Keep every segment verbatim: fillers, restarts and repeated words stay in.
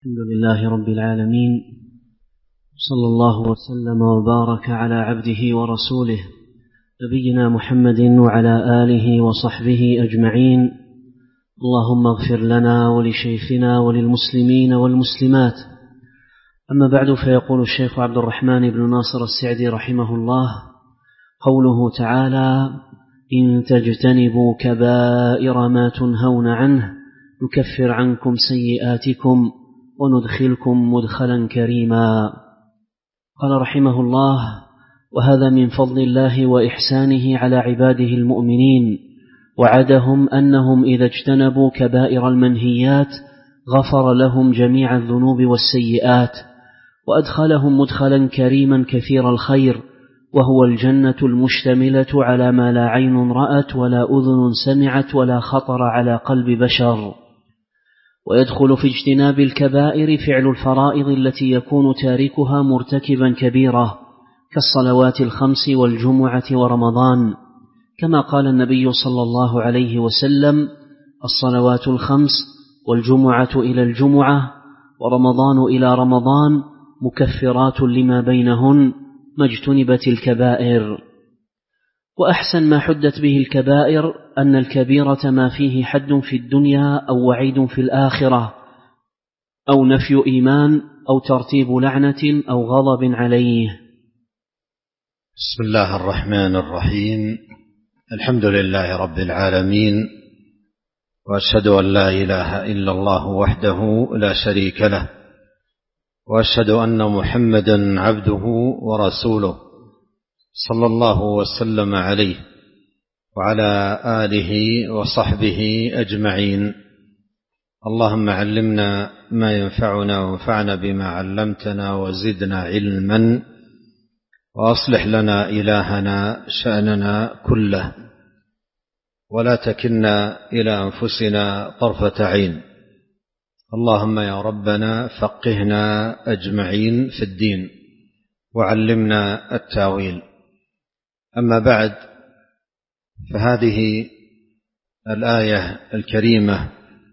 الحمد لله رب العالمين، صلى الله وسلم وبارك على عبده ورسوله نبينا محمد وعلى آله وصحبه أجمعين. اللهم اغفر لنا ولشيخنا وللمسلمين والمسلمات. أما بعد، فيقول الشيخ عبد الرحمن بن ناصر السعدي رحمه الله: قوله تعالى: إن تجتنبوا كبائر ما تنهون عنه نكفر عنكم سيئاتكم وندخلكم مدخلا كريما. قال رحمه الله: وهذا من فضل الله وإحسانه على عباده المؤمنين، وعدهم أنهم إذا اجتنبوا كبائر المنهيات غفر لهم جميع الذنوب والسيئات، وأدخلهم مدخلا كريما كثير الخير، وهو الجنة المشتملة على ما لا عين رأت ولا أذن سمعت ولا خطر على قلب بشر. ويدخل في اجتناب الكبائر فعل الفرائض التي يكون تاركها مرتكبا كبيرة، كالصلوات الخمس والجمعة ورمضان، كما قال النبي صلى الله عليه وسلم: الصلوات الخمس والجمعة إلى الجمعة ورمضان إلى رمضان مكفرات لما بينهن ما اجتنبت الكبائر. وأحسن ما حدت به الكبائر أن الكبيرة ما فيه حد في الدنيا أو وعيد في الآخرة، أو نفي إيمان أو ترتيب لعنة أو غضب عليه. بسم الله الرحمن الرحيم. الحمد لله رب العالمين، وأشهد أن لا إله إلا الله وحده لا شريك له، وأشهد أن محمدا عبده ورسوله صلى الله وسلم عليه وعلى آله وصحبه أجمعين. اللهم علمنا ما ينفعنا وانفعنا بما علمتنا وزدنا علما، وأصلح لنا إلهنا شأننا كله، ولا تكلنا إلى أنفسنا طرفة عين. اللهم يا ربنا فقهنا أجمعين في الدين، وعلمنا التاويل. أما بعد، فهذه الآية الكريمة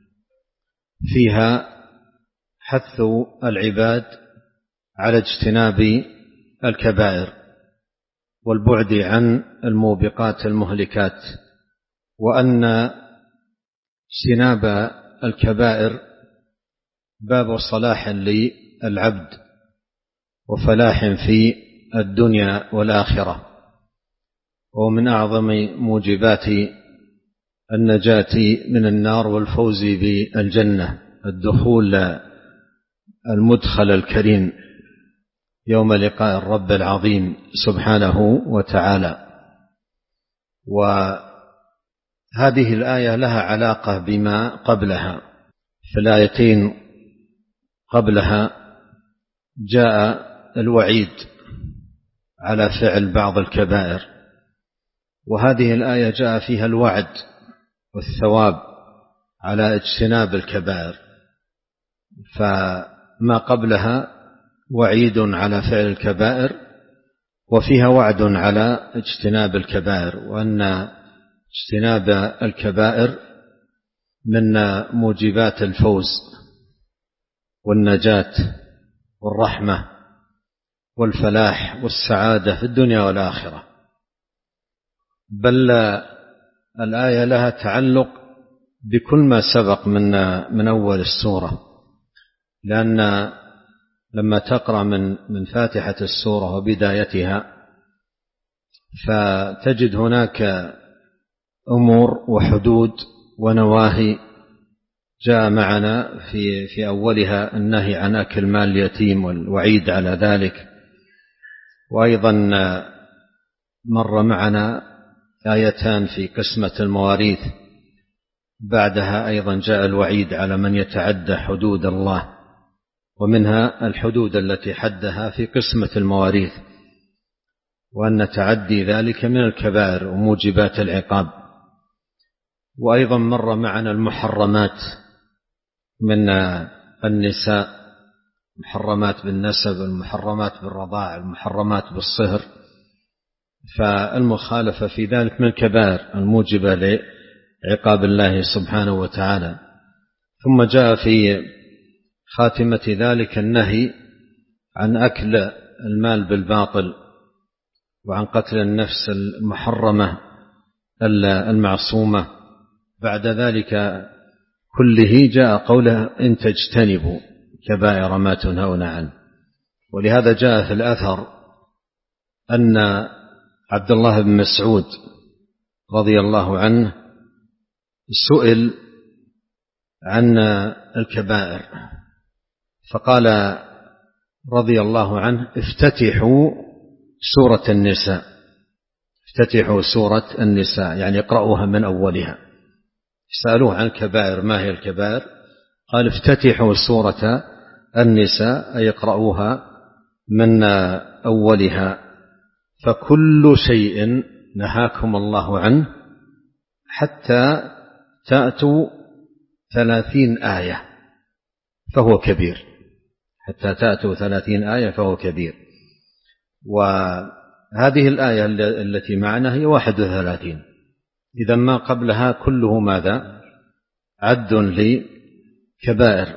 فيها حث العباد على اجتناب الكبائر والبعد عن الموبقات المهلكات، وأن اجتناب الكبائر باب صلاح للعبد وفلاح في الدنيا والآخرة، ومن أعظم موجبات النجاة من النار والفوز بالجنة الدخول المدخل الكريم يوم لقاء الرب العظيم سبحانه وتعالى. وهذه الآية لها علاقة بما قبلها. في الآيتين قبلها جاء الوعيد على فعل بعض الكبائر، وهذه الآية جاء فيها الوعد والثواب على اجتناب الكبائر. فما قبلها وعيد على فعل الكبائر، وفيها وعد على اجتناب الكبائر، وأن اجتناب الكبائر من موجبات الفوز والنجاة والرحمة والفلاح والسعادة في الدنيا والآخرة. بل الآية لها تعلق بكل ما سبق من من أول السورة، لأن لما تقرأ من من فاتحة السورة وبدايتها فتجد هناك أمور وحدود ونواهي جاء معنا في في أولها النهي عن أكل مال اليتيم والوعيد على ذلك، وأيضا مر معنا آيتان في قسمة المواريث، بعدها أيضا جاء الوعيد على من يتعدى حدود الله، ومنها الحدود التي حدها في قسمة المواريث، وأن تعدي ذلك من الكبائر وموجبات العقاب. وأيضا مر معنا المحرمات من النساء، محرمات بالنسب، المحرمات بالرضاع، المحرمات بالصهر، فالمخالفة في ذلك من الكبائر الموجبة لعقاب الله سبحانه وتعالى. ثم جاء في خاتمة ذلك النهي عن أكل المال بالباطل وعن قتل النفس المحرمة المعصومة. بعد ذلك كله جاء قوله إن تجتنبوا كبائر ما تنهون عنه. ولهذا جاء في الأثر أن عبد الله بن مسعود رضي الله عنه سئل عن الكبائر فقال رضي الله عنه افتتحوا سورة النساء، افتتحوا سورة النساء يعني اقرأوها من أولها. سألوه عن الكبائر ما هي الكبائر؟ قال افتتحوا سورة النساء أي اقرأوها من أولها، فكل شيء نهاكم الله عنه حتى تأتوا ثلاثين آية فهو كبير، حتى تأتوا ثلاثين آية فهو كبير. وهذه الآية التي معنا هي واحد وثلاثين، إذا ما قبلها كله ماذا؟ عد لكبائر،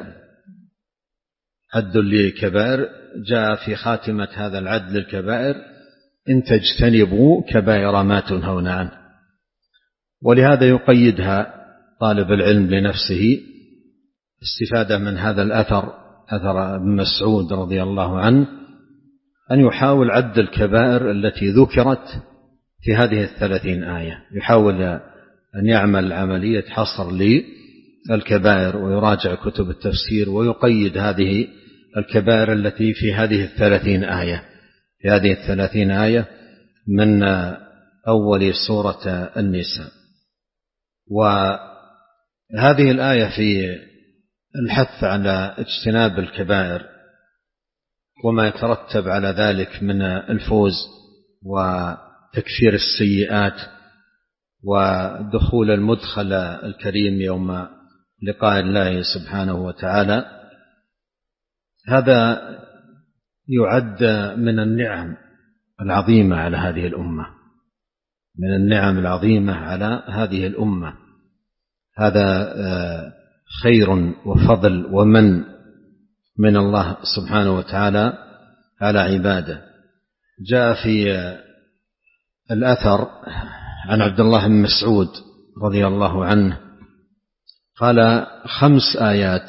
عد لكبائر. جاء في خاتمة هذا العد للكبائر إن تجتنبوا كبائر ما تنهون عنه. ولهذا يقيدها طالب العلم لنفسه استفادة من هذا الأثر، أثر ابن مسعود رضي الله عنه، أن يحاول عد الكبائر التي ذكرت في هذه الثلاثين آية، يحاول أن يعمل عملية حصر للكبائر ويراجع كتب التفسير ويقيد هذه الكبائر التي في هذه الثلاثين آية، في هذه الثلاثين آية من أول سورة النساء. وهذه الآية في الحث على اجتناب الكبائر وما يترتب على ذلك من الفوز وتكفير السيئات ودخول المدخل الكريم يوم لقاء الله سبحانه وتعالى. هذا يعد من النعم العظيمة على هذه الأمة، من النعم العظيمة على هذه الأمة. هذا خير وفضل ومن من الله سبحانه وتعالى على عباده. جاء في الأثر عن عبد الله بن مسعود رضي الله عنه قال خمس آيات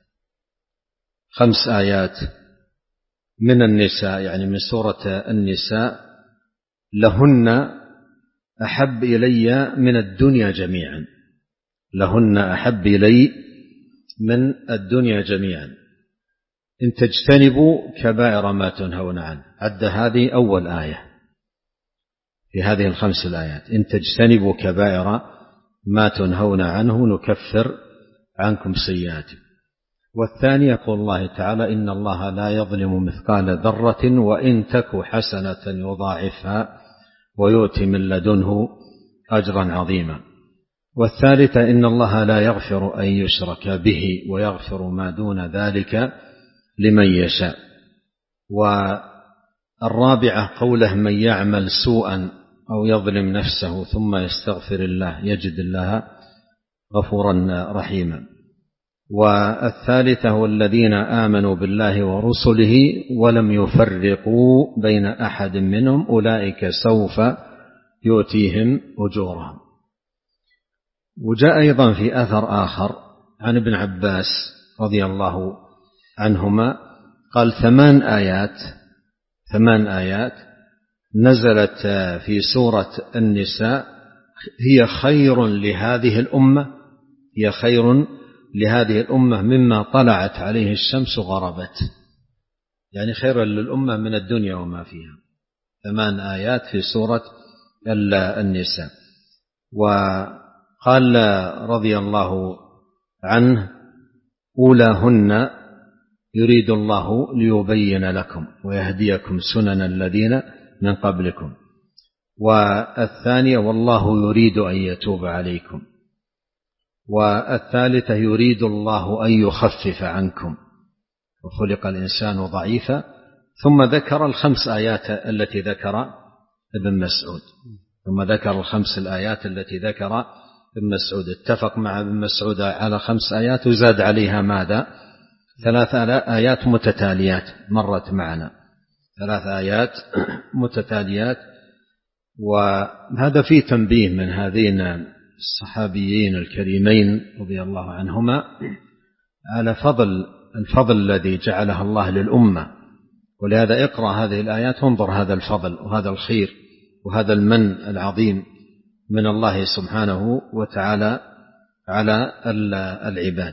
خمس آيات من النساء يعني من سورة النساء لهن أحب إلي من الدنيا جميعا، لهن أحب إلي من الدنيا جميعا إن تجتنبوا كبائر ما تنهون عنه. عد هذه أول آية في هذه الخمس الآيات، إن تجتنبوا كبائر ما تنهون عنه نكفر عنكم سيئاتكم. والثانية يقول الله تعالى إن الله لا يظلم مثقال ذرة وإن تك حسنة يضاعفها ويؤتي من لدنه أجرا عظيما. والثالثة إن الله لا يغفر أن يشرك به ويغفر ما دون ذلك لمن يشاء. والرابعة قوله من يعمل سوءا أو يظلم نفسه ثم يستغفر الله يجد الله غفورا رحيما. والثالثة والذين آمنوا بالله ورسله ولم يفرقوا بين أحد منهم أولئك سوف يؤتيهم أجورهم. وجاء أيضا في أثر آخر عن ابن عباس رضي الله عنهما قال ثمان آيات ثمان آيات نزلت في سورة النساء هي خير لهذه الأمة هي خير لهذه الأمة مما طلعت عليه الشمس غربت، يعني خير للأمة من الدنيا وما فيها. ثمان آيات في سورة النساء. وقال رضي الله عنه أولاهن يريد الله ليبين لكم ويهديكم سنن الذين من قبلكم. والثانية والله يريد أن يتوب عليكم. والثالثة يريد الله أن يخفف عنكم وخلق الإنسان ضعيفا. ثم ذكر الخمس آيات التي ذكر ابن مسعود ثم ذكر الخمس الآيات التي ذكر ابن مسعود. اتفق مع ابن مسعود على خمس آيات وزاد عليها ماذا؟ ثلاث آيات متتاليات مرت معنا، ثلاث آيات متتاليات. وهذا فيه تنبيه من هذين الصحابيين الكريمين رضي الله عنهما على فضل الفضل الذي جعله الله للأمة. ولهذا اقرأ هذه الآيات وانظر هذا الفضل وهذا الخير وهذا المن العظيم من الله سبحانه وتعالى على العباد.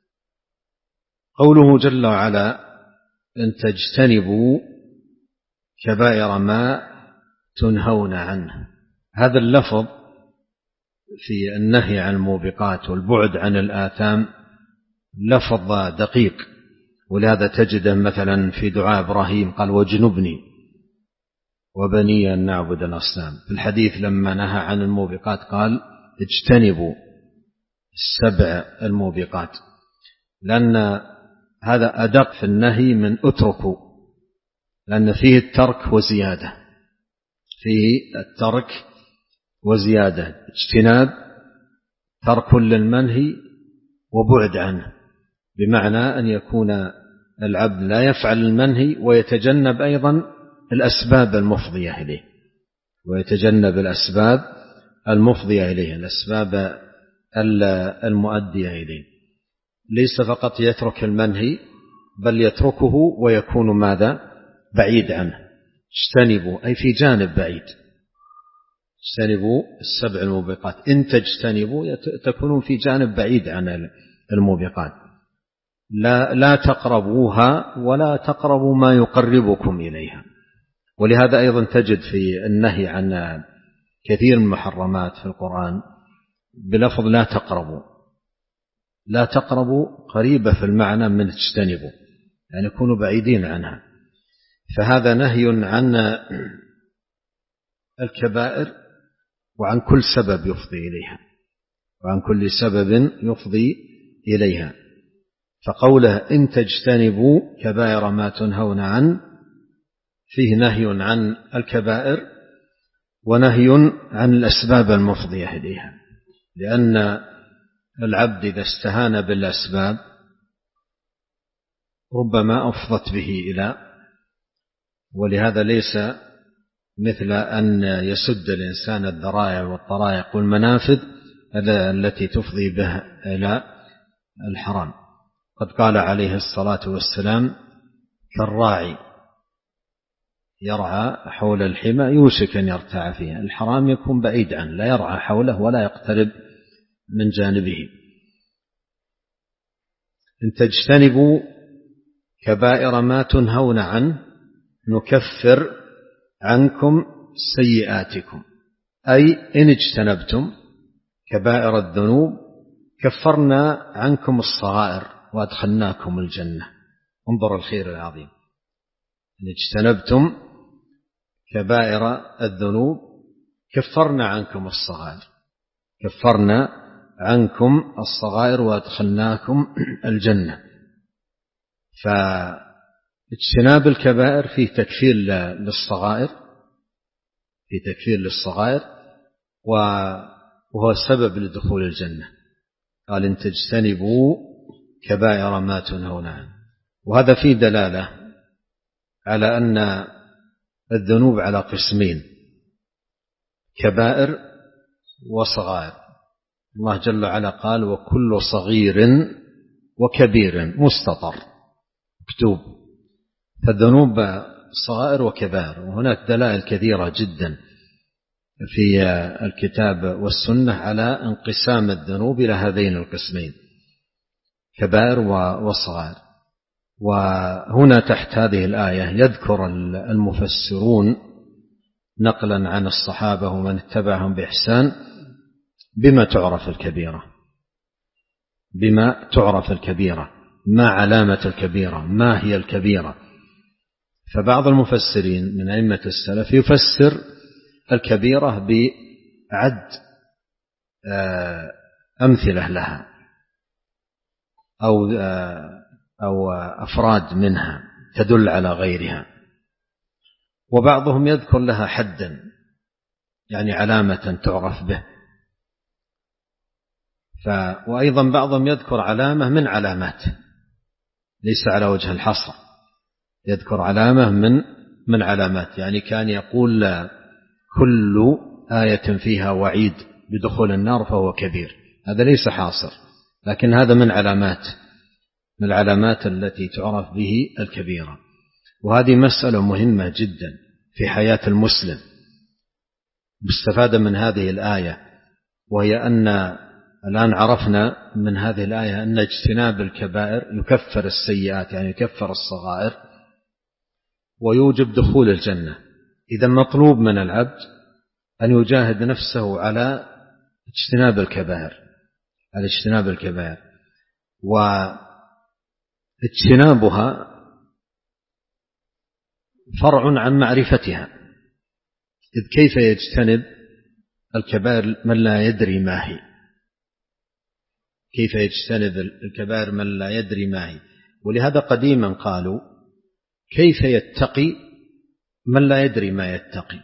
قوله جل وعلا إن تجتنبوا كبائر ما تنهون عنه، هذا اللفظ في النهي عن الموبقات والبعد عن الآثام لفظ دقيق، ولهذا تجده مثلا في دعاء إبراهيم قال واجنبني وبني أن نعبد الأصنام. في الحديث لما نهى عن الموبقات قال اجتنبوا السبع الموبقات، لأن هذا أدق في النهي من اتركوا، لأن فيه الترك وزيادة، فيه الترك وزيادة. اجتناب ترك للمنهي وبعد عنه، بمعنى أن يكون العبد لا يفعل المنهي ويتجنب أيضا الأسباب المفضية إليه، ويتجنب الأسباب المفضية إليه، الأسباب المؤدية إليه. ليس فقط يترك المنهي بل يتركه ويكون ماذا؟ بعيد عنه. اجتنبوا أي في جانب بعيد، اجتنبوا السبع الموبقات. إن تجتنبوا تكونون في جانب بعيد عن الموبقات، لا, لا تقربوها ولا تقربوا ما يقربكم إليها. ولهذا أيضا تجد في النهي عن كثير من المحرمات في القرآن بلفظ لا تقربوا، لا تقربوا قريبة في المعنى من تجتنبوا، يعني يكونوا بعيدين عنها. فهذا نهي عن الكبائر وعن كل سبب يفضي إليها، وعن كل سبب يفضي إليها. فقوله إن تجتنبوا كبائر ما تنهون عنه فيه نهي عن الكبائر ونهي عن الأسباب المفضية إليها، لأن العبد إذا استهان بالأسباب ربما أفضت به إلى، ولهذا ليس مثل أن يسد الإنسان الذرائع والطرائق والمنافذ التي تفضي به إلى الحرام. قد قال عليه الصلاة والسلام كالراعي يرعى حول الحمى يوشك أن يرتع فيها، الحرام يكون بعيد عنه، لا يرعى حوله ولا يقترب من جانبه. إن تجتنبوا كبائر ما تنهون عنه نكفر عنكم سيئاتكم، أي إن اجتنبتم كبائر الذنوب كفرنا عنكم الصغائر وأدخلناكم الجنة. انظر الخير العظيم، إن اجتنبتم كبائر الذنوب كفرنا عنكم الصغائر، كفرنا عنكم الصغائر وأدخلناكم الجنة. فاجتناب الكبائر فيه تكفير للصغائر، في تكفير للصغائر وهو السبب لدخول الجنة. قال إن تجتنبوا كبائر ما تنهون عنه، وهذا فيه دلالة على أن الذنوب على قسمين، كبائر وصغائر. الله جل وعلا قال وكل صغير وكبير مستطر مكتوب، فالذنوب صغائر وكبائر. وهناك دلائل كثيرة جدا في الكتاب والسنة على انقسام الذنوب إلى هذين القسمين، كبائر وصغائر. وهنا تحت هذه الآية يذكر المفسرون نقلا عن الصحابة ومن اتبعهم بإحسان بما تعرف الكبيرة، بما تعرف الكبيرة، ما علامة الكبيرة، ما هي الكبيرة. فبعض المفسرين من أئمة السلف يفسر الكبيرة بعد أمثلة لها أو أو أفراد منها تدل على غيرها، وبعضهم يذكر لها حدا، يعني علامة تعرف به. ف وأيضا بعضهم يذكر علامة من علامات، ليس على وجه الحصر، يذكر علامة من من علامات، يعني كان يقول كل آية فيها وعيد بدخول النار فهو كبير، هذا ليس حاصر، لكن هذا من علامات من العلامات التي تعرف به الكبيرة. وهذه مسألة مهمة جدا في حياة المسلم مستفادة من هذه الآية، وهي أن الآن عرفنا من هذه الآية أن اجتناب الكبائر يكفر السيئات، يعني يكفر الصغائر ويوجب دخول الجنة. إذا مطلوب من العبد أن يجاهد نفسه على اجتناب الكبائر على اجتناب الكبائر واجتنابها فرع عن معرفتها. إذ كيف يجتنب الكبائر من لا يدري ما هي؟ كيف يجتنب الكبائر من لا يدري ما هي؟ ولهذا قديما قالوا كيف يتقي من لا يدري ما يتقي؟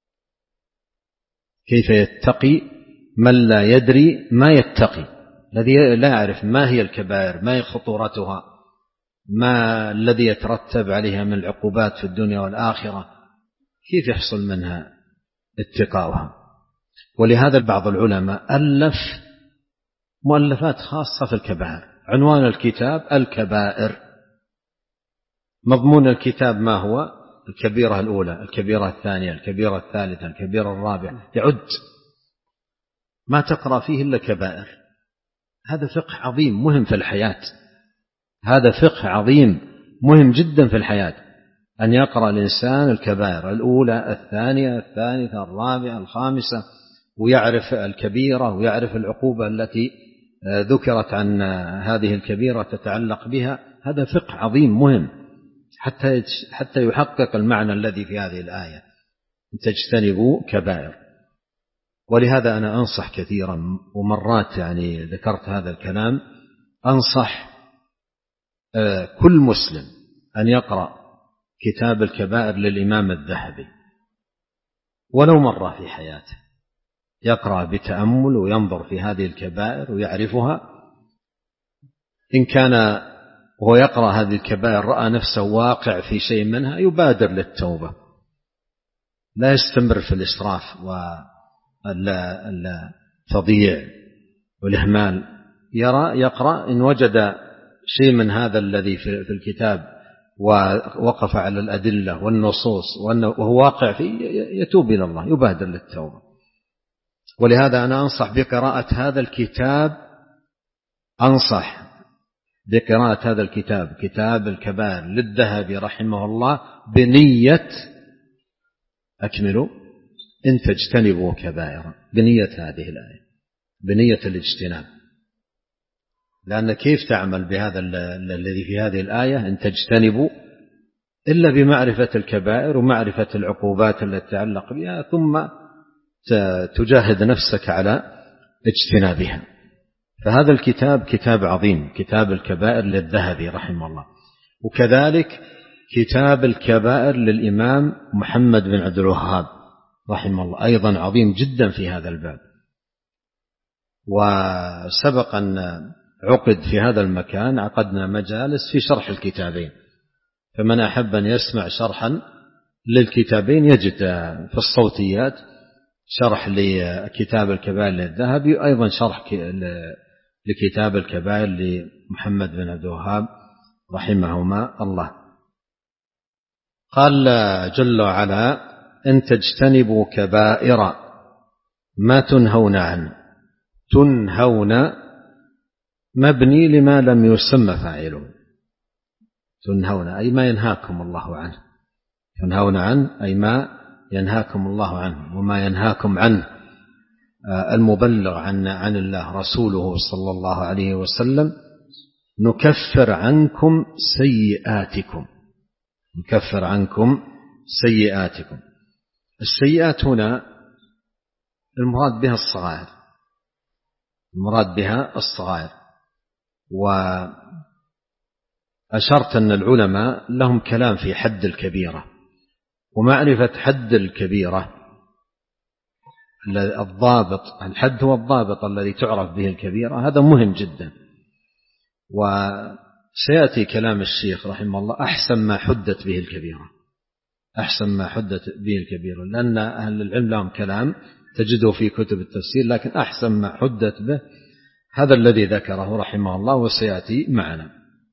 كيف يتقي من لا يدري ما يتقي؟ الذي لا يعرف ما هي الكبائر، ما هي خطورتها، ما الذي يترتب عليها من العقوبات في الدنيا والآخرة، كيف يحصل منها اتقاؤها؟ ولهذا بعض العلماء ألف مؤلفات خاصة في الكبائر، عنوان الكتاب الكبائر. مضمون الكتاب ما هو؟ الكبيرة الأولى، الكبيرة الثانية، الكبيرة الثالثة، الكبيرة الرابعة، يعد، ما تقرأ فيه إلا كبائر. هذا فقه عظيم مهم في الحياة، هذا فقه عظيم مهم جدا في الحياة، أن يقرأ الإنسان الكبائر الأولى الثانية الثالثة الرابعة الخامسة، ويعرف الكبيرة ويعرف العقوبة التي ذكرت عن هذه الكبيرة تتعلق بها. هذا فقه عظيم مهم حتى حتى يحقق المعنى الذي في هذه الآية، تجتنبوا كبائر. ولهذا أنا أنصح كثيرا، ومرات يعني ذكرت هذا الكلام، أنصح كل مسلم أن يقرأ كتاب الكبائر للإمام الذهبي ولو مرة في حياته، يقرأ بتأمل وينظر في هذه الكبائر ويعرفها. إن كان وهو يقرأ هذه الكبائر رأى نفسه واقع في شيء منها يبادر للتوبة، لا يستمر في الإسراف والتضييع والإهمال. يرى يقرأ إن وجد شيء من هذا الذي في الكتاب ووقف على الأدلة والنصوص وهو واقع فيه يتوب إلى الله، يبادر للتوبة. ولهذا أنا أنصح بقراءة هذا الكتاب، أنصح بقراءة هذا الكتاب كتاب الكبائر للذهبي رحمه الله بنية، أكملوا، إن تجتنبوا كبائر، بنية هذه الآية، بنية الاجتناب. لأن كيف تعمل بهذا الذي في هذه الآية إن تجتنبوا إلا بمعرفة الكبائر ومعرفة العقوبات التي تتعلق بها، ثم تجاهد نفسك على اجتنابها. فهذا الكتاب كتاب عظيم، كتاب الكبائر للذهبي رحمه الله. وكذلك كتاب الكبائر للإمام محمد بن عبد الوهاب رحمه الله، أيضا عظيم جدا في هذا الباب. وسبق أن عقد في هذا المكان، عقدنا مجالس في شرح الكتابين، فمن أحب أن يسمع شرحا للكتابين يجد في الصوتيات شرح لكتاب الكبائر للذهبي، وأيضا شرح لكتاب الكبائر لمحمد بن عبد الوهاب رحمهما الله. قال جل وعلا إن تجتنبوا كبائر ما تنهون عنه. تنهون مبني لما لم يسمى فاعله، تنهون أي ما ينهاكم الله عنه، تنهون عنه أي ما ينهاكم الله عنه، وما ينهاكم عنه المبلغ عن عن الله رسوله صلى الله عليه وسلم نكفر عنكم سيئاتكم، نكفر عنكم سيئاتكم. السيئات هنا المراد بها الصغائر، المراد بها الصغائر. وأشرت أن العلماء لهم كلام في حد الكبيرة، ومعرفة حد الكبيرة الضابط، الحد هو الضابط الذي تعرف به الكبيرة، هذا مهم جدا. سيأتي كلام الشيخ رحمه الله أحسن ما حدت به الكبيرة، أحسن ما حدت به الكبيرة، لأن أهل العلم لهم كلام تجده في كتب التفسير، لكن أحسن ما حدت به هذا الذي ذكره رحمه الله وسيأتي معنا.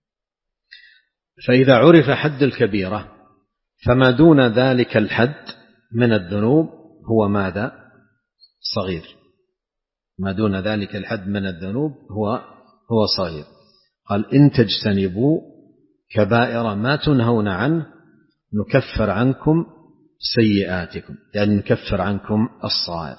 فإذا عرف حد الكبيرة فما دون ذلك الحد من الذنوب هو ماذا؟ صغير. ما دون ذلك الحد من الذنوب هو هو صغير. قال إن تجتنبوا كبائر ما تنهون عنه نكفر عنكم سيئاتكم، يعني نكفر عنكم الصغائر.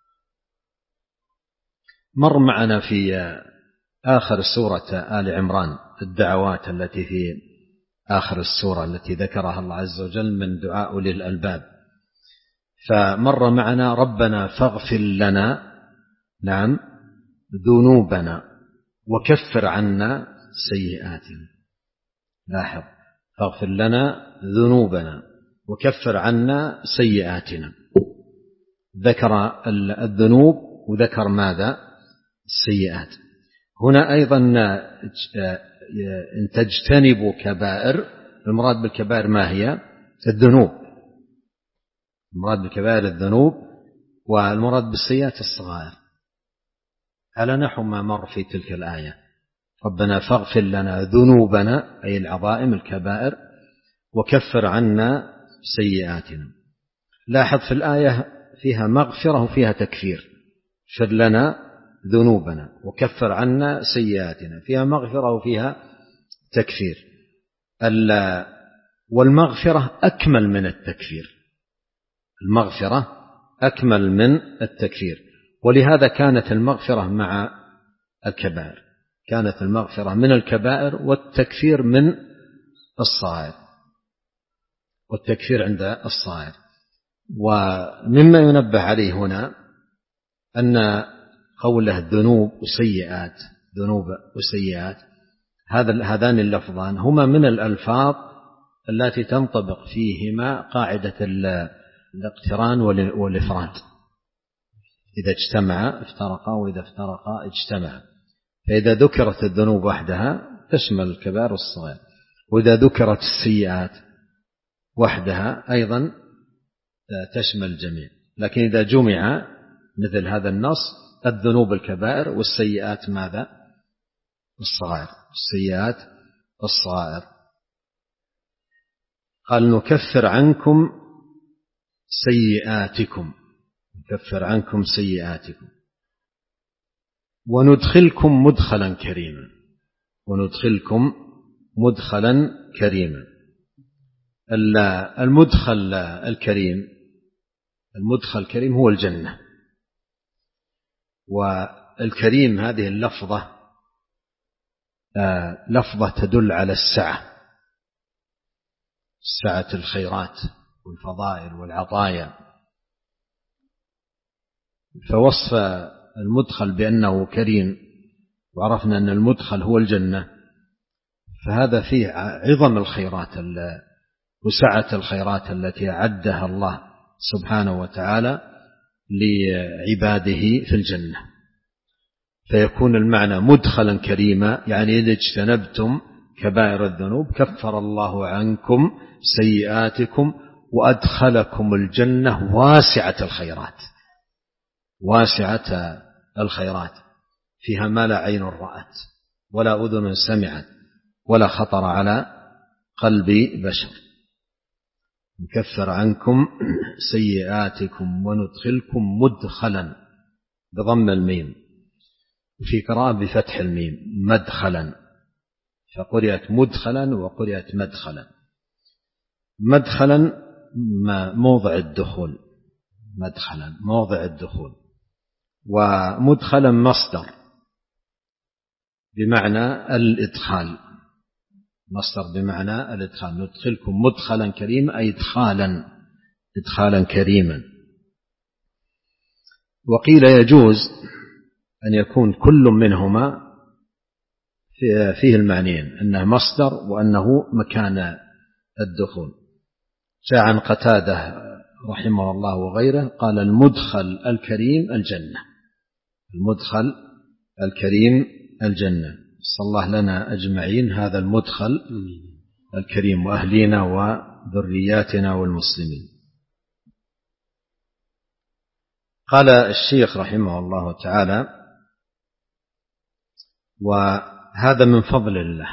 مر معنا في آخر سورة آل عمران الدعوات التي في آخر السورة التي ذكرها الله عز وجل من دعاء أولي الألباب، فمر معنا ربنا فاغفر لنا نعم ذنوبنا وكفر عنا سيئاتنا. لاحظ، فاغفر لنا ذنوبنا وكفر عنا سيئاتنا، ذكر الذنوب وذكر ماذا؟ السيئات. هنا أيضا إن تجتنبوا كبائر، المراد بالكبائر ما هي؟ الذنوب. المراد بالكبائر الذنوب، والمراد بالسيئات الصغائر، على نحو ما مر في تلك الآية. ربنا فاغفر لنا ذنوبنا أي العظائم الكبائر وكفر عنا سيئاتنا. لاحظ في الآية فيها مغفرة وفيها تكفير. فر لنا ذنوبنا وكفر عنا سيئاتنا، فيها مغفرة وفيها تكفير. والمغفرة أكمل من التكفير، المغفرة أكمل من التكفير، ولهذا كانت المغفرة مع الكبائر، كانت المغفرة من الكبائر والتكفير من الصغائر، والتكفير عند الصغائر. ومما ينبه عليه هنا أن قوله ذنوب وسيئات، ذنوب وسيئات، هذا هذان اللفظان هما من الألفاظ التي تنطبق فيهما قاعدة الاقتران والإفراد. إذا اجتمع افترقا وإذا افترقا اجتمعا. فإذا ذكرت الذنوب وحدها تشمل الكبائر والصغائر، وإذا ذكرت السيئات وحدها أيضا تشمل الجميع. لكن إذا جمع مثل هذا النص الذنوب الكبائر والسيئات ماذا؟ الصغائر، السيئات الصغائر. قال نكفر عنكم سيئاتكم، نكفر عنكم سيئاتكم وندخلكم مدخلا كريما، وندخلكم مدخلا كريما. المدخل الكريم، المدخل الكريم هو الجنة. والكريم هذه اللفظة لفظة تدل على السعة، سعة الخيرات والفضائل والعطايا. فوصف المدخل بأنه كريم، وعرفنا أن المدخل هو الجنة، فهذا فيه عظم الخيرات وسعة الخيرات التي أعدها الله سبحانه وتعالى لعباده في الجنة. فيكون المعنى مدخلا كريما، يعني إذا اجتنبتم كبائر الذنوب كفر الله عنكم سيئاتكم وأدخلكم الجنة واسعة الخيرات، واسعة الخيرات فيها ما لا عين رأت ولا أذن سمعت ولا خطر على قلب بشر. نكفر عنكم سيئاتكم وندخلكم مدخلا بضم الميم، وفي قراءة بفتح الميم مدخلا، فقرئت مدخلا وقرئت مدخلا. مدخلا موضع الدخول، مدخلا موضع الدخول. ومدخلا مصدر بمعنى الإدخال، مصدر بمعنى الإدخال. ندخلكم مدخلا كريما أي إدخالا، إدخالا كريما. وقيل يجوز أن يكون كل منهما فيه المعنيين، أنه مصدر وأنه مكان الدخول. جاء عن قتادة رحمه الله وغيره قال المدخل الكريم الجنة، المدخل الكريم الجنة. صلى الله لنا أجمعين هذا المدخل الكريم وأهلينا وذرياتنا والمسلمين. قال الشيخ رحمه الله تعالى: وهذا من فضل الله.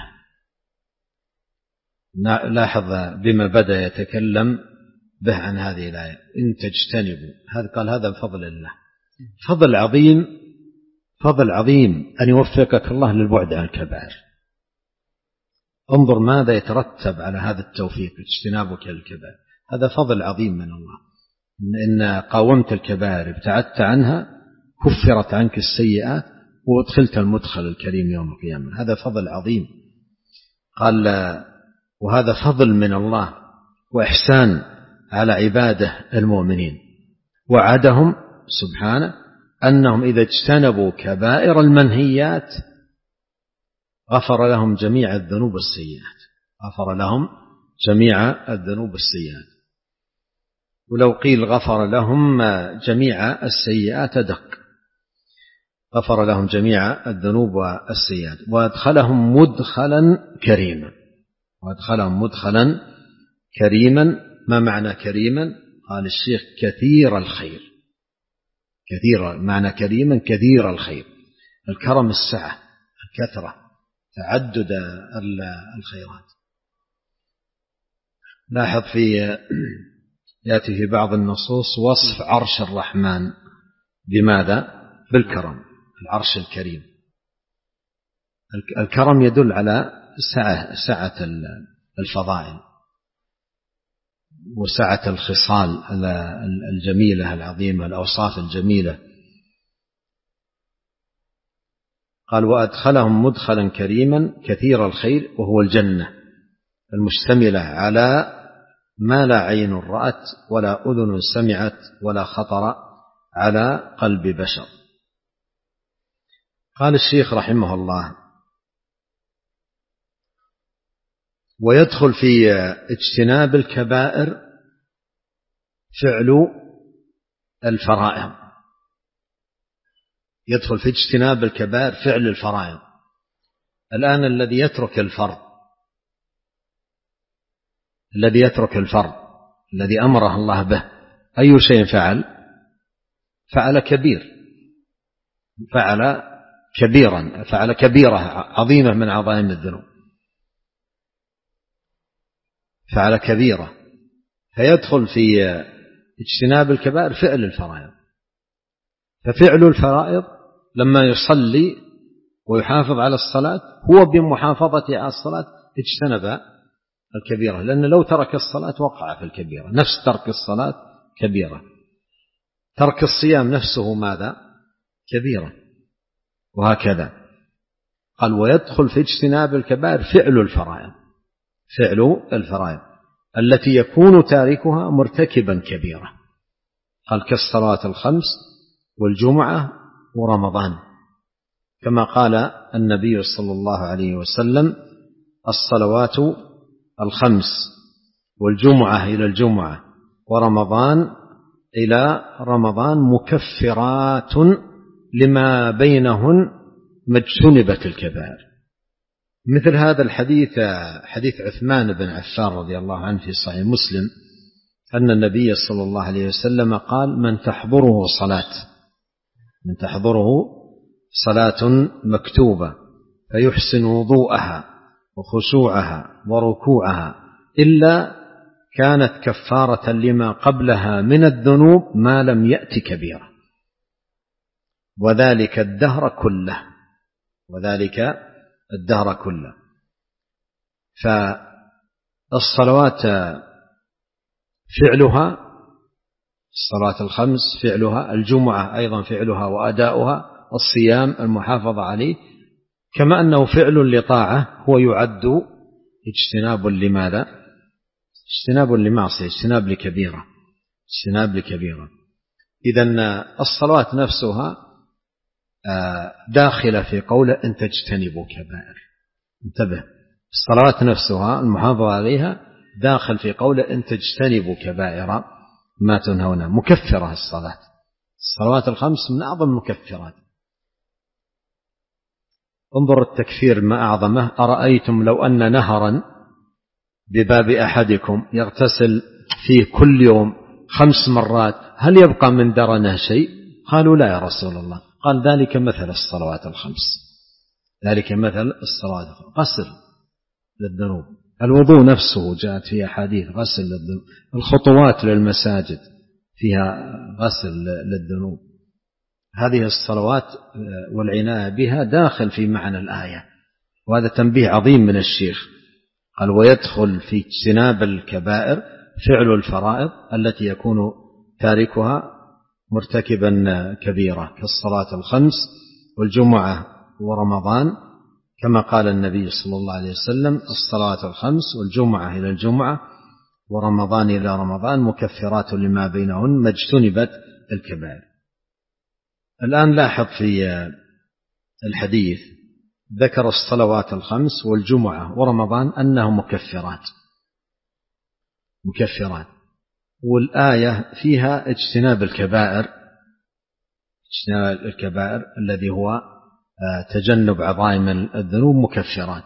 لاحظ بما بدأ يتكلم به عن هذه الآية: إن تجتنبوا، هذا قال هذا من فضل الله. فضل عظيم، فضل عظيم أن يوفقك الله للبعد عن الكبائر. انظر ماذا يترتب على هذا التوفيق، اجتنابك للكبائر، هذا فضل عظيم من الله. إن قاومت الكبائر ابتعدت عنها كفرت عنك السيئات وادخلت المدخل الكريم يوم القيامة، هذا فضل عظيم. قال: وهذا فضل من الله وإحسان على عباده المؤمنين، وعدهم سبحانه أنهم إذا اجتنبوا كبائر المنهيات غفر لهم جميع الذنوب السيئات، غفر لهم جميع الذنوب السيئات. ولو قيل غفر لهم جميع السيئات دق، غفر لهم جميع الذنوب والسيئات، وادخلهم مدخلا كريما، وادخلهم مدخلا كريما. ما معنى كريما؟ قال الشيخ: كثير الخير. كثير معنى كريما كثير الخير، الكرم السعة، الكثرة، تعدد الخيرات. لاحظ في يأتي في بعض النصوص وصف عرش الرحمن بماذا؟ بالكرم، العرش الكريم. الكرم يدل على سعة, سعة الفضائل وسعة الخصال الجميلة العظيمة، الأوصاف الجميلة. قال: وأدخلهم مدخلا كريما كثير الخير، وهو الجنة المشتملة على ما لا عين رأت ولا أذن سمعت ولا خطر على قلب بشر. قال الشيخ رحمه الله: ويدخل في اجتناب الكبائر فعل الفرائض. يدخل في اجتناب الكبائر فعل الفرائض. الآن الذي يترك الفرض، الذي يترك الفرض الذي أمره الله به، أي شيء فعل؟ فعل كبير، فعل كبيرا، فعل كبيرة عظيمة من عظائم الذنوب، فعل كبيرة. فيدخل في اجتناب الكبائر فعل الفرائض. ففعل الفرائض لما يصلي ويحافظ على الصلاة هو بمحافظته على الصلاة اجتنب الكبيرة، لأن لو ترك الصلاة وقع في الكبيرة. نفس ترك الصلاة كبيرة، ترك الصيام نفسه ماذا؟ كبيرة، وهكذا. قال: ويدخل في اجتناب الكبائر فعل الفرائض، فعل الفرائض التي يكون تاركها مرتكبا كبيرة. قال: كالصلاة الخمس والجمعة ورمضان، كما قال النبي صلى الله عليه وسلم: الصلوات الخمس والجمعة إلى الجمعة ورمضان إلى رمضان مكفرات لما بينهن ما اجتنبت الكبائر. مثل هذا الحديث حديث عثمان بن عفان رضي الله عنه في صحيح مسلم أن النبي صلى الله عليه وسلم قال: من تحضره صلاة من تحضره صلاة مكتوبة فيحسن وضوءها وخشوعها وركوعها إلا كانت كفارة لما قبلها من الذنوب ما لم يأت كبيرة، وذلك الدهر كله، وذلك الدهر كله. فالصلوات فعلها، الصلاة الخمس فعلها، الجمعة أيضا فعلها وأداؤها، الصيام المحافظة عليه، كما أنه فعل لطاعة هو يعد اجتناب لماذا؟ اجتناب لمعصية، اجتناب لكبيرة، اجتناب لكبيرة. إذن الصلوات نفسها داخلة في قوله إن تجتنبوا كبائر. انتبه، الصلوات نفسها المحافظة عليها داخل في قوله إن تجتنبوا كبائر ما تنهون. مكفرة الصلاة، الصلوات الخمس من أعظم المكفرات. انظر التكفير ما أعظمه. أرأيتم لو أن نهرا بباب أحدكم يغتسل فيه كل يوم خمس مرات هل يبقى من درنه شيء؟ قالوا لا يا رسول الله. قال ذلك مثل الصلوات الخمس، ذلك مثل الصلوات الخمس، غسل للذنوب. الوضوء نفسه جاءت فيه أحاديث غسل للذنوب، الخطوات للمساجد فيها غسل للذنوب. هذه الصلوات والعناية بها داخل في معنى الآية، وهذا تنبيه عظيم من الشيخ. قال ويدخل في اجتناب الكبائر فعل الفرائض التي يكون تاركها مرتكبا كبيرة كالصلاة الخمس والجمعة ورمضان، كما قال النبي صلى الله عليه وسلم الصلاة الخمس والجمعة إلى الجمعة ورمضان إلى رمضان مكفرات لما بينهن ما اجتنبت الكبائر. الآن لاحظ في الحديث ذكر الصلوات الخمس والجمعة ورمضان أنه مكفرات مكفرات والآية فيها اجتناب الكبائر، اجتناب الكبائر الذي هو تجنب عظائم الذنوب مكفرات.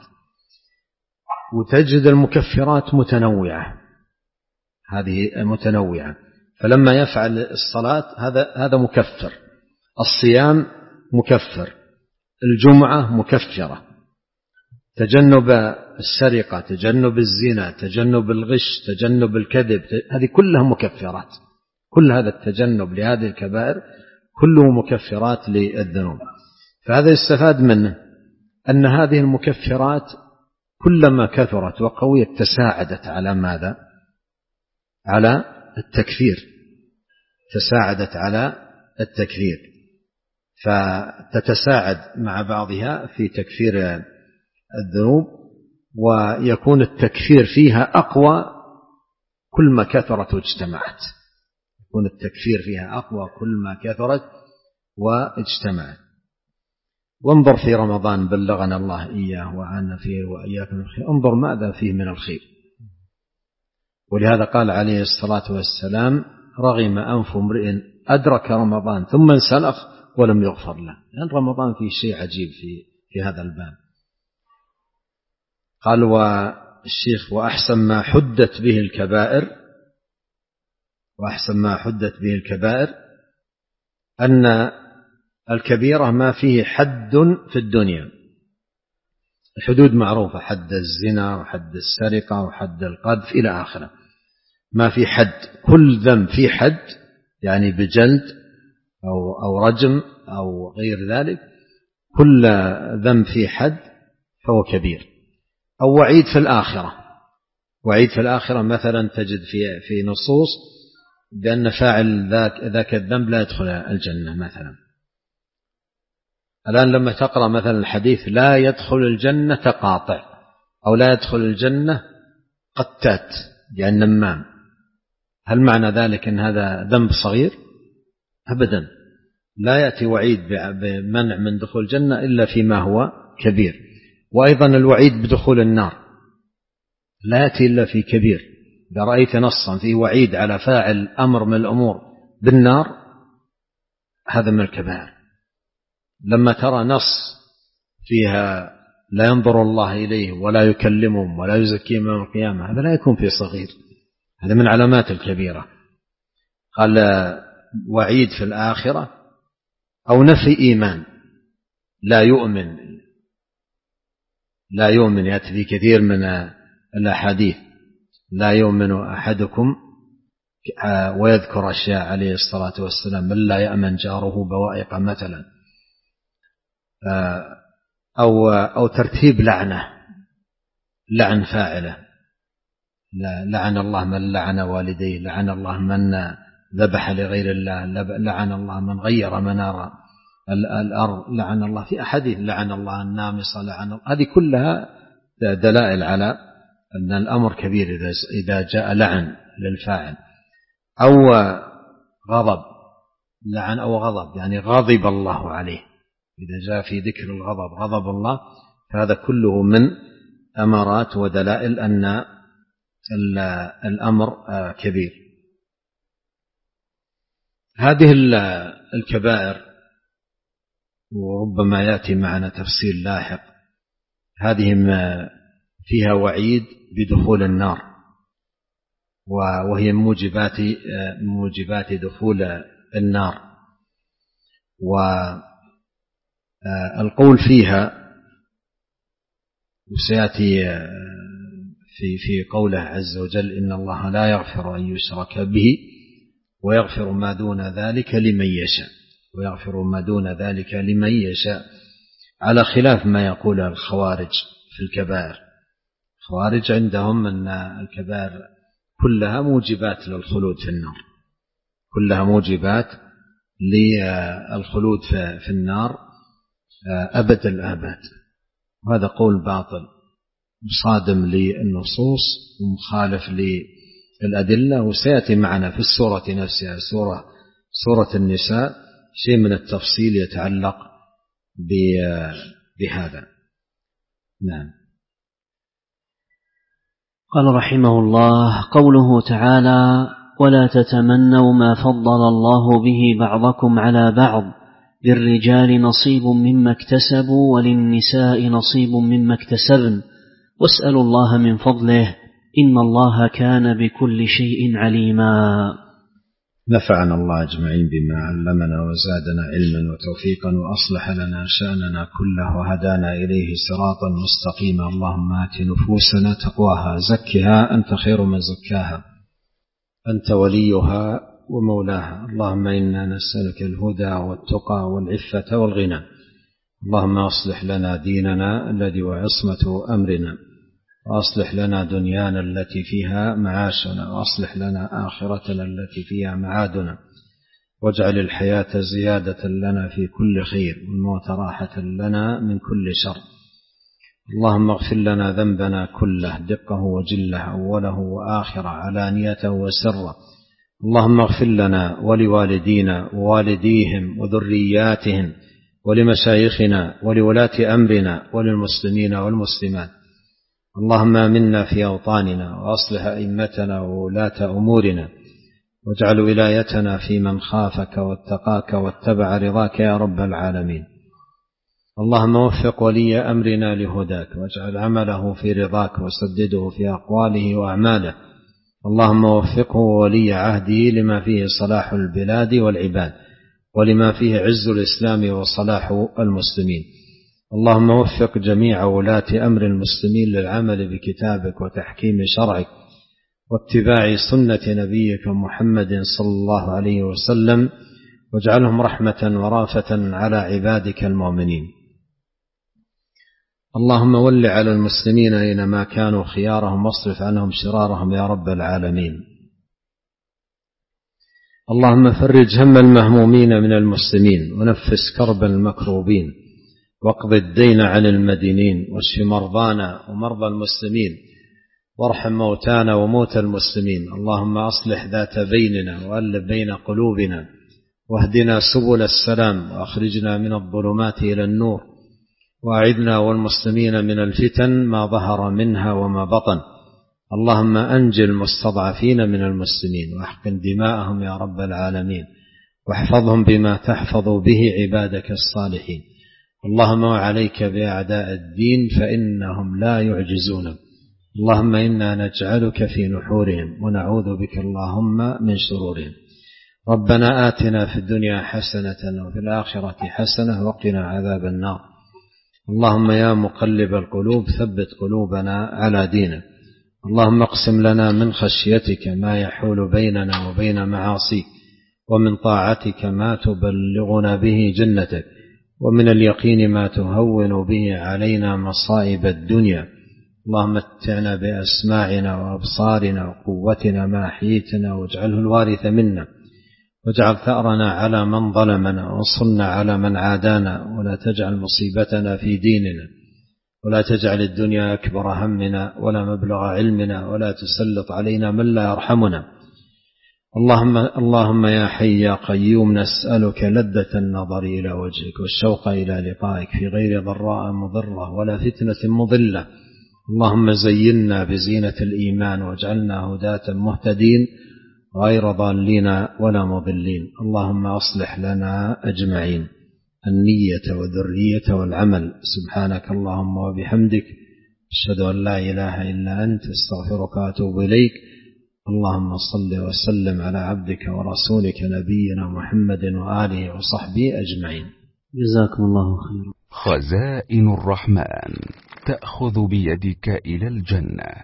وتجد المكفرات متنوعة، هذه متنوعة، فلما يفعل الصلاة هذا هذا مكفر، الصيام مكفر، الجمعة مكفرة، تجنب السرقة، تجنب الزنا، تجنب الغش، تجنب الكذب، هذه كلها مكفرات. كل هذا التجنب لهذه الكبائر كله مكفرات للذنوب. فهذا يستفاد منه أن هذه المكفرات كلما كثرت وقويت تساعدت على ماذا؟ على التكفير، تساعدت على التكفير، فتتساعد مع بعضها في تكفير الذنوب، ويكون التكفير فيها أقوى كل ما كثرت واجتمعت، يكون التكفير فيها أقوى كل ما كثرت واجتمعت. وانظر في رمضان بلغنا الله إياه وعنا فيه وإياكم الخير، انظر ماذا فيه من الخير. ولهذا قال عليه الصلاة والسلام رغم أنف امرئ أدرك رمضان ثم انسلخ ولم يغفر له. لأن رمضان فيه شيء عجيب في في هذا الباب. قال والشيخ وأحسن ما حدت به الكبائر وأحسن ما حدت به الكبائر أن الكبيرة ما فيه حد في الدنيا. الحدود معروفة، حد الزنا وحد السرقة وحد القذف إلى آخره، ما في حد، كل ذنب في حد، يعني بجلد أو أو رجم أو غير ذلك، كل ذنب في حد فهو كبير. أو وعيد في الآخرة، وعيد في الآخرة مثلا تجد في في نصوص بأن فاعل ذاك ذاك الذنب لا يدخل الجنة مثلا. الآن لما تقرأ مثلا الحديث لا يدخل الجنة قاطع، أو لا يدخل الجنة قتات يعني نمام، هل معنى ذلك أن هذا ذنب صغير؟ أبدا، لا يأتي وعيد بمنع من دخول الجنة إلا فيما هو كبير. وأيضا الوعيد بدخول النار لا يأتي إلا في كبير. إذا رأيت نصا فيه وعيد على فاعل أمر من الأمور بالنار هذا من الكبائر. لما ترى نص فيها لا ينظر الله إليه ولا يكلمهم ولا يزكيهم يوم القيامة هذا لا يكون في صغير، هذا من علامات الكبيرة. قال وعيد في الآخرة أو نفي إيمان، لا يؤمن لا يؤمن يأتي في كثير من الأحاديث لا يؤمن أحدكم ويذكر أشياء عليه الصلاة والسلام من لا يأمن جاره بوائق مثلا، أو أو ترتيب لعنة، لعن فاعله، لعن الله من لعن والديه، لعن الله من ذبح لغير الله، لعن الله من غير منار الأرض، لعن الله في أحاديث، لعن الله النامصة، لعن الله. هذه كلها دلائل على أن الأمر كبير إذا جاء لعن للفاعل. أو غضب، لعن أو غضب يعني غضب الله عليه، إذا جاء في ذكر الغضب غضب الله، فهذا كله من أمارات ودلائل أن الأمر كبير. هذه الكبائر وربما يأتي معنا تفصيل لاحق. هذه فيها وعيد بدخول النار، وهي موجبات موجبات دخول النار. والقول فيها وسيأتي في في قوله عز وجل: إن الله لا يغفر أن يشرك به ويغفر ما دون ذلك لمن يشاء ويغفر ما دون ذلك لمن يشاء، على خلاف ما يقول الخوارج في الكبائر. الخوارج عندهم أن الكبائر كلها موجبات للخلود في النار، كلها موجبات للخلود في النار أبد الآباد. وهذا قول باطل مصادم للنصوص ومخالف للأدلة. وسيأتي معنا في السورة نفسها، سورة سورة النساء، شيء من التفصيل يتعلق بهذا. نعم. قال رحمه الله: قوله تعالى: ولا تتمنوا ما فضل الله به بعضكم على بعض، للرجال نصيب مما اكتسبوا وللنساء نصيب مما اكتسبن واسألوا الله من فضله إن الله كان بكل شيء عليما. نفعنا الله أجمعين بما علمنا وزادنا علما وتوفيقا وأصلح لنا شأننا كله وهدانا إليه صراطا مستقيما. اللهم آت نفوسنا تقواها، زكها أنت خير من زكاها، أنت وليها ومولاها. اللهم إنا نسألك الهدى والتقى والعفة والغنى. اللهم أصلح لنا ديننا الذي وعصمة أمرنا، وأصلح لنا دنيانا التي فيها معاشنا، وأصلح لنا آخرتنا التي فيها معادنا، واجعل الحياة زيادة لنا في كل خير والموت راحة لنا من كل شر. اللهم اغفر لنا ذنبنا كله، دقه وجله، أوله وآخره، علانيته وسره. اللهم اغفر لنا ولوالدينا ووالديهم وذرياتهم ولمشايخنا ولولاة أمرنا وللمسلمين والمسلمات. اللهم آمنا في أوطاننا وأصلح أئمتنا وولاة أمورنا، واجعل ولايتنا في من خافك واتقاك واتبع رضاك يا رب العالمين. اللهم وفق ولي أمرنا لهداك، واجعل عمله في رضاك، وسدده في أقواله وأعماله. اللهم وفقه ولي عهده لما فيه صلاح البلاد والعباد، ولما فيه عز الإسلام وصلاح المسلمين. اللهم وفق جميع ولاة أمر المسلمين للعمل بكتابك وتحكيم شرعك واتباع سنة نبيك محمد صلى الله عليه وسلم، واجعلهم رحمة ورافة على عبادك المؤمنين. اللهم ول على المسلمين أينما كانوا خيارهم، واصرف عنهم شرارهم يا رب العالمين. اللهم فرج هم المهمومين من المسلمين، ونفس كرب المكروبين، واقض الدين عن المدينين، واشف مرضانا ومرضى المسلمين، وارحم موتانا وموتى المسلمين. اللهم أصلح ذات بيننا وألف بين قلوبنا، واهدنا سبل السلام، وأخرجنا من الظلمات إلى النور، وأعذنا والمسلمين من الفتن ما ظهر منها وما بطن. اللهم أنجِ المستضعفين من المسلمين، واحقن دماءهم يا رب العالمين، واحفظهم بما تحفظ به عبادك الصالحين. اللهم وعليك بأعداء الدين فإنهم لا يعجزون. اللهم إنا نجعلك في نحورهم، ونعوذ بك اللهم من شرورهم. ربنا آتنا في الدنيا حسنة وفي الآخرة حسنة وقنا عذاب النار. اللهم يا مقلب القلوب ثبت قلوبنا على دينك. اللهم اقسم لنا من خشيتك ما يحول بيننا وبين معاصيك، ومن طاعتك ما تبلغنا به جنتك، ومن اليقين ما تهون به علينا مصائب الدنيا. اللهم متعنا بأسماعنا وأبصارنا وقوتنا ما أحييتنا، واجعله الوارث منا، واجعل ثأرنا على من ظلمنا، وانصرنا على من عادانا، ولا تجعل مصيبتنا في ديننا، ولا تجعل الدنيا أكبر همنا ولا مبلغ علمنا، ولا تسلط علينا من لا يرحمنا. اللهم, اللهم يا حي يا قيوم، نسألك لذة النظر إلى وجهك والشوق إلى لقائك في غير ضراء مضرة ولا فتنة مضلة. اللهم زينا بزينة الإيمان، واجعلنا هداة مهتدين غير ضالين ولا مضلين. اللهم أصلح لنا أجمعين. النية والذرية والعمل. سبحانك اللهم وبحمدك، أشهد أن لا إله إلا أنت، استغفرك وأتوب إليك. اللهم صل وسلم على عبدك ورسولك نبينا محمد وآله وصحبه أجمعين. جزاكم الله خيرا. خزائن الرحمن تأخذ بيدك إلى الجنة.